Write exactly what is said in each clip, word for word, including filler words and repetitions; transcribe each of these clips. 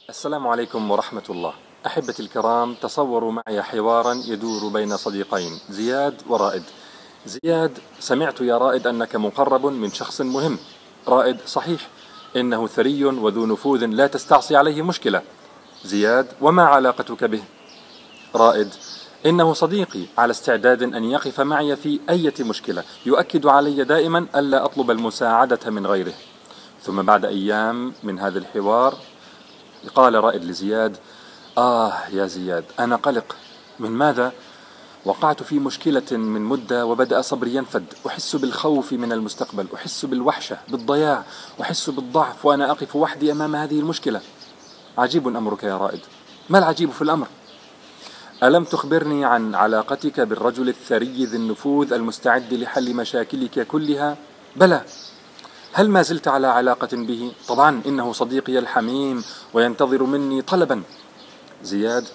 السلام عليكم ورحمة الله. أحبتي الكرام، تصوروا معي حوارا يدور بين صديقين زياد ورائد. زياد: سمعت يا رائد أنك مقرب من شخص مهم. رائد: صحيح، إنه ثري وذو نفوذ لا تستعصي عليه مشكلة. زياد: وما علاقتك به؟ رائد: إنه صديقي على استعداد أن يقف معي في أي مشكلة، يؤكد علي دائما ألا أطلب المساعدة من غيره. ثم بعد أيام من هذا الحوار قال رائد لزياد: آه يا زياد، أنا قلق. من ماذا؟ وقعت في مشكلة من مدة وبدأ صبري ينفد. أحس بالخوف من المستقبل، أحس بالوحشة، بالضياع، أحس بالضعف وأنا أقف وحدي أمام هذه المشكلة. عجيب أمرك يا رائد. ما العجيب في الأمر؟ ألم تخبرني عن علاقتك بالرجل الثري ذي النفوذ المستعد لحل مشاكلك كلها؟ بلى. هل ما زلت على علاقة به؟ طبعا، إنه صديقي الحميم وينتظر مني طلبا. زياد: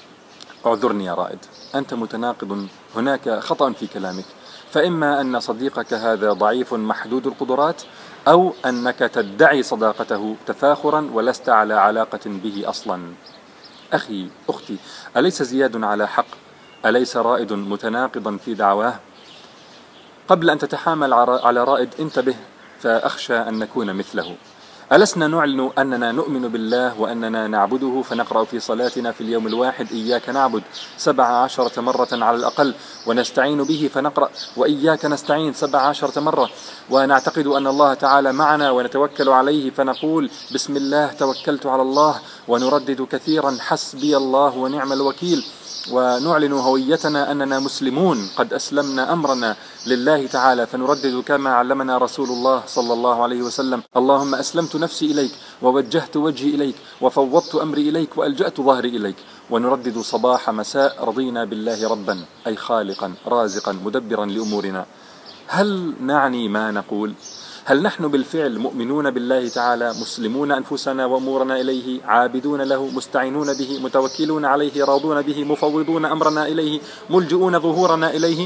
اعذرني يا رائد، أنت متناقض، هناك خطأ في كلامك. فإما أن صديقك هذا ضعيف محدود القدرات، أو أنك تدعي صداقته تفاخرا ولست على علاقة به أصلا. أخي، أختي، أليس زياد على حق؟ أليس رائد متناقضا في دعواه؟ قبل أن تتحامل على رائد انتبه، فأخشى أن نكون مثله. ألسنا نعلن أننا نؤمن بالله وأننا نعبده، فنقرأ في صلاتنا في اليوم الواحد: إياك نعبد سبع عشرة مرة على الأقل، ونستعين به فنقرأ: وإياك نستعين سبع عشرة مرة، ونعتقد أن الله تعالى معنا ونتوكل عليه فنقول: بسم الله توكلت على الله، ونردد كثيرا: حسبي الله ونعم الوكيل. ونعلن هويتنا أننا مسلمون قد أسلمنا أمرنا لله تعالى، فنردد كما علمنا رسول الله صلى الله عليه وسلم: اللهم أسلمت نفسي إليك، ووجهت وجهي إليك، وفوضت أمري إليك، وألجأت ظهري إليك. ونردد صباح مساء: رضينا بالله ربا، أي خالقا رازقا مدبرا لأمورنا. هل نعني ما نقول؟ هل نحن بالفعل مؤمنون بالله تعالى، مسلمون أنفسنا وأمورنا إليه، عابدون له، مستعينون به، متوكلون عليه، راضون به، مفوضون أمرنا إليه، ملجؤون ظهورنا إليه؟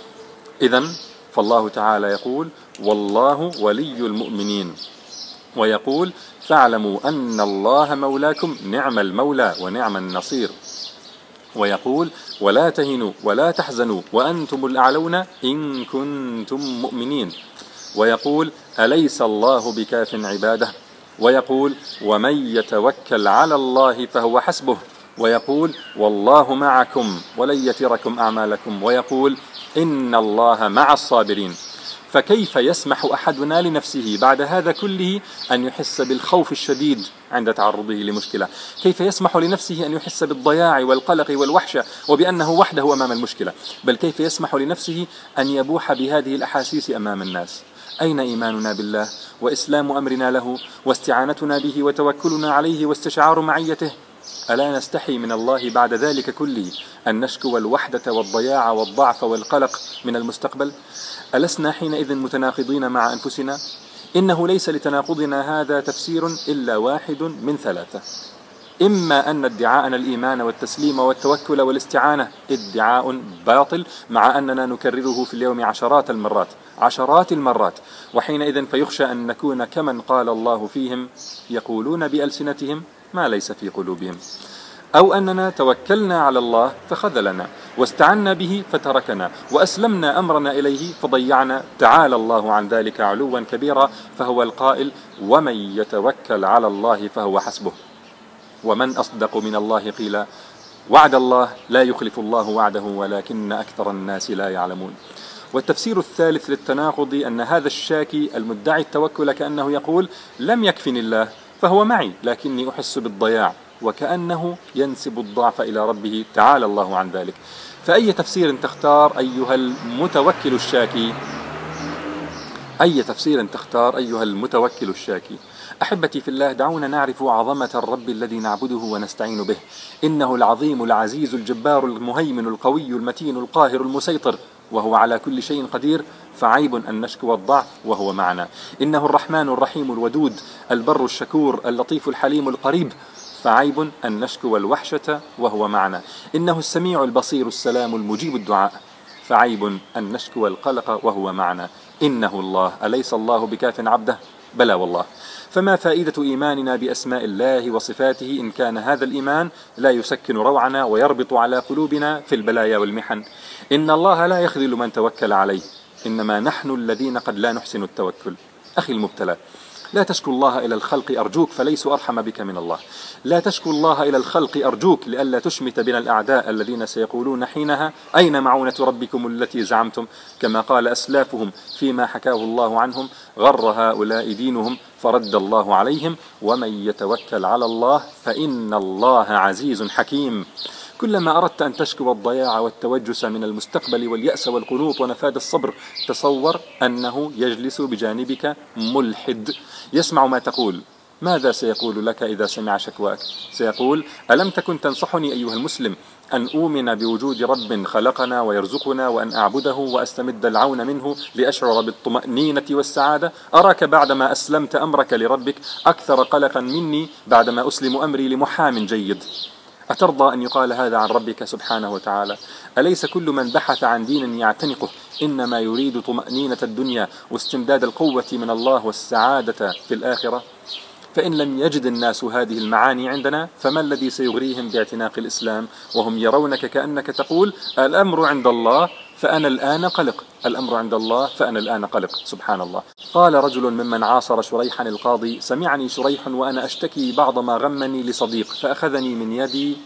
إذن فالله تعالى يقول: والله ولي المؤمنين، ويقول: فاعلموا أن الله مولاكم، نعم المولى ونعم النصير. ويقول: ولا تهنوا ولا تحزنوا وأنتم الأعلون إن كنتم مؤمنين. ويقول: أليس الله بكاف عباده؟ ويقول: ومن يتوكل على الله فهو حسبه. ويقول: والله معكم ولن يتركم أعمالكم. ويقول: إن الله مع الصابرين. فكيف يسمح أحدنا لنفسه بعد هذا كله أن يحس بالخوف الشديد عند تعرضه لمشكلة؟ كيف يسمح لنفسه أن يحس بالضياع والقلق والوحشة وبأنه وحده أمام المشكلة؟ بل كيف يسمح لنفسه أن يبوح بهذه الأحاسيس أمام الناس؟ أين إيماننا بالله وإسلام أمرنا له واستعانتنا به وتوكلنا عليه واستشعار معيته؟ ألا نستحي من الله بعد ذلك كله أن نشكو الوحدة والضياع والضعف والقلق من المستقبل؟ ألسنا حينئذ متناقضين مع أنفسنا؟ إنه ليس لتناقضنا هذا تفسير إلا واحد من ثلاثة: إما أن ادعاءنا الإيمان والتسليم والتوكل والاستعانة ادعاء باطل، مع أننا نكرره في اليوم عشرات المرات عشرات المرات، وحينئذ فيخشى أن نكون كمن قال الله فيهم: يقولون بألسنتهم ما ليس في قلوبهم. أو أننا توكلنا على الله فخذلنا، واستعنا به فتركنا، وأسلمنا أمرنا إليه فضيعنا. تعالى الله عن ذلك علوا كبيرا، فهو القائل: ومن يتوكل على الله فهو حسبه. ومن أصدق من الله قيلا. وعد الله لا يخلف الله وعده ولكن أكثر الناس لا يعلمون. والتفسير الثالث للتناقض أن هذا الشاكي المدعي التوكل كأنه يقول: لم يكفني الله فهو معي لكني أحس بالضياع، وكأنه ينسب الضعف إلى ربه، تعالى الله عن ذلك. فأي تفسير تختار أيها المتوكل الشاكي؟ أي تفسير تختار أيها المتوكل الشاكي؟ أحبتي في الله، دعونا نعرف عظمة الرب الذي نعبده ونستعين به. إنه العظيم العزيز الجبار المهيمن القوي المتين القاهر المسيطر، وهو على كل شيء قدير، فعيب أن نشكو الضعف وهو معنا. إنه الرحمن الرحيم الودود البر الشكور اللطيف الحليم القريب، فعيب أن نشكو الوحشة وهو معنا. إنه السميع البصير السلام المجيب الدعاء، فعيب أن نشكو القلق وهو معنا. إنه الله، أليس الله بكاف عبده؟ بلى والله. فما فائدة إيماننا بأسماء الله وصفاته إن كان هذا الإيمان لا يسكن روعنا ويربط على قلوبنا في البلايا والمحن؟ إن الله لا يخذل من توكل عليه، إنما نحن الذين قد لا نحسن التوكل. أخي المبتلى، لا تشكو الله إلى الخلق أرجوك فليسوا أرحم بك من الله. لا تشكو الله إلى الخلق أرجوك لئلا تشمت بنا الأعداء الذين سيقولون حينها أين معونة ربكم التي زعمتم، كما قال أسلافهم فيما حكاه الله عنهم: غر هؤلاء دينهم فرد الله عليهم ومن يتوكل على الله فإن الله عزيز حكيم. كلما أردت أن تشكو الضياع والتوجس من المستقبل واليأس والقنوط ونفاد الصبر، تصور أنه يجلس بجانبك ملحد يسمع ما تقول. ماذا سيقول لك إذا سمع شكواك؟ سيقول: ألم تكن تنصحني أيها المسلم أن أؤمن بوجود رب خلقنا ويرزقنا، وأن أعبده وأستمد العون منه لأشعر بالطمأنينة والسعادة؟ أراك بعدما أسلمت أمرك لربك أكثر قلقا مني بعدما أسلم أمري لمحام جيد. أترضى أن يقال هذا عن ربك سبحانه وتعالى؟ أليس كل من بحث عن دين يعتنقه إنما يريد طمأنينة الدنيا واستمداد القوة من الله والسعادة في الآخرة؟ فإن لم يجد الناس هذه المعاني عندنا فما الذي سيغريهم باعتناق الإسلام وهم يرونك كأنك تقول: الأمر عند الله فأنا الآن قلق، الأمر عند الله فأنا الآن قلق. سبحان الله. قال رجل ممن عاصر شريحا القاضي: سمعني شريح وأنا أشتكي بعض ما غمني لصديق، فأخذني من يدي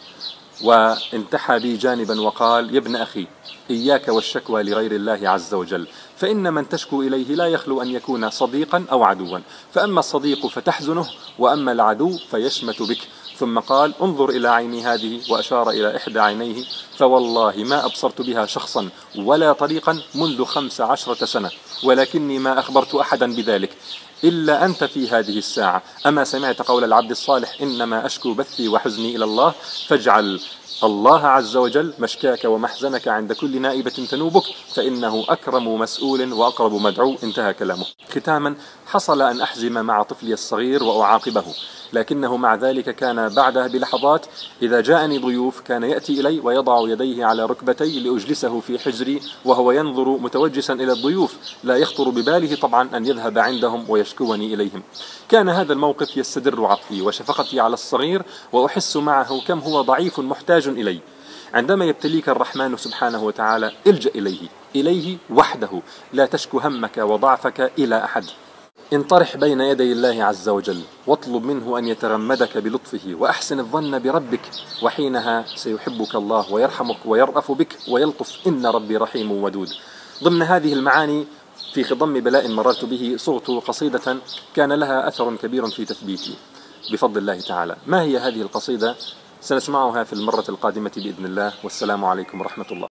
وانتحى بي جانبا وقال: يا ابن أخي، إياك والشكوى لغير الله عز وجل، فإن من تشكو إليه لا يخلو أن يكون صديقا أو عدوا، فأما الصديق فتحزنه وأما العدو فيشمت بك. ثم قال: انظر إلى عيني هذه، وأشار إلى إحدى عينيه، فوالله ما أبصرت بها شخصا ولا طريقا منذ خمس عشرة سنة، ولكني ما أخبرت أحدا بذلك إلا أنت في هذه الساعة. أما سمعت قول العبد الصالح: إنما أشكو بثي وحزني إلى الله، فاجعل الله عز وجل مشكاك ومحزنك عند كل نائبة تنوبك، فإنه أكرم مسؤول وأقرب مدعو. انتهى كلامه. ختاما، حصل أن أحزم مع طفلي الصغير وأعاقبه، لكنه مع ذلك كان بعدها بلحظات إذا جاءني ضيوف كان يأتي إلي ويضع يديه على ركبتي لأجلسه في حجري وهو ينظر متوجسا إلى الضيوف، لا يخطر بباله طبعا أن يذهب عندهم ويشكوني إليهم. كان هذا الموقف يستدر عطفي وشفقتي على الصغير، وأحس معه كم هو ضعيف محتاج إلي. عندما يبتليك الرحمن سبحانه وتعالى الجأ إليه، إليه وحده، لا تشكو همك وضعفك إلى أحد. انطرح بين يدي الله عز وجل واطلب منه أن يتغمدك بلطفه، وأحسن الظن بربك، وحينها سيحبك الله ويرحمك ويرأف بك ويلطف. إن ربي رحيم ودود. ضمن هذه المعاني في خضم بلاء مررت به صغت قصيدة كان لها أثر كبير في تثبيتي بفضل الله تعالى. ما هي هذه القصيدة؟ سنسمعها في المرة القادمة بإذن الله، والسلام عليكم ورحمة الله.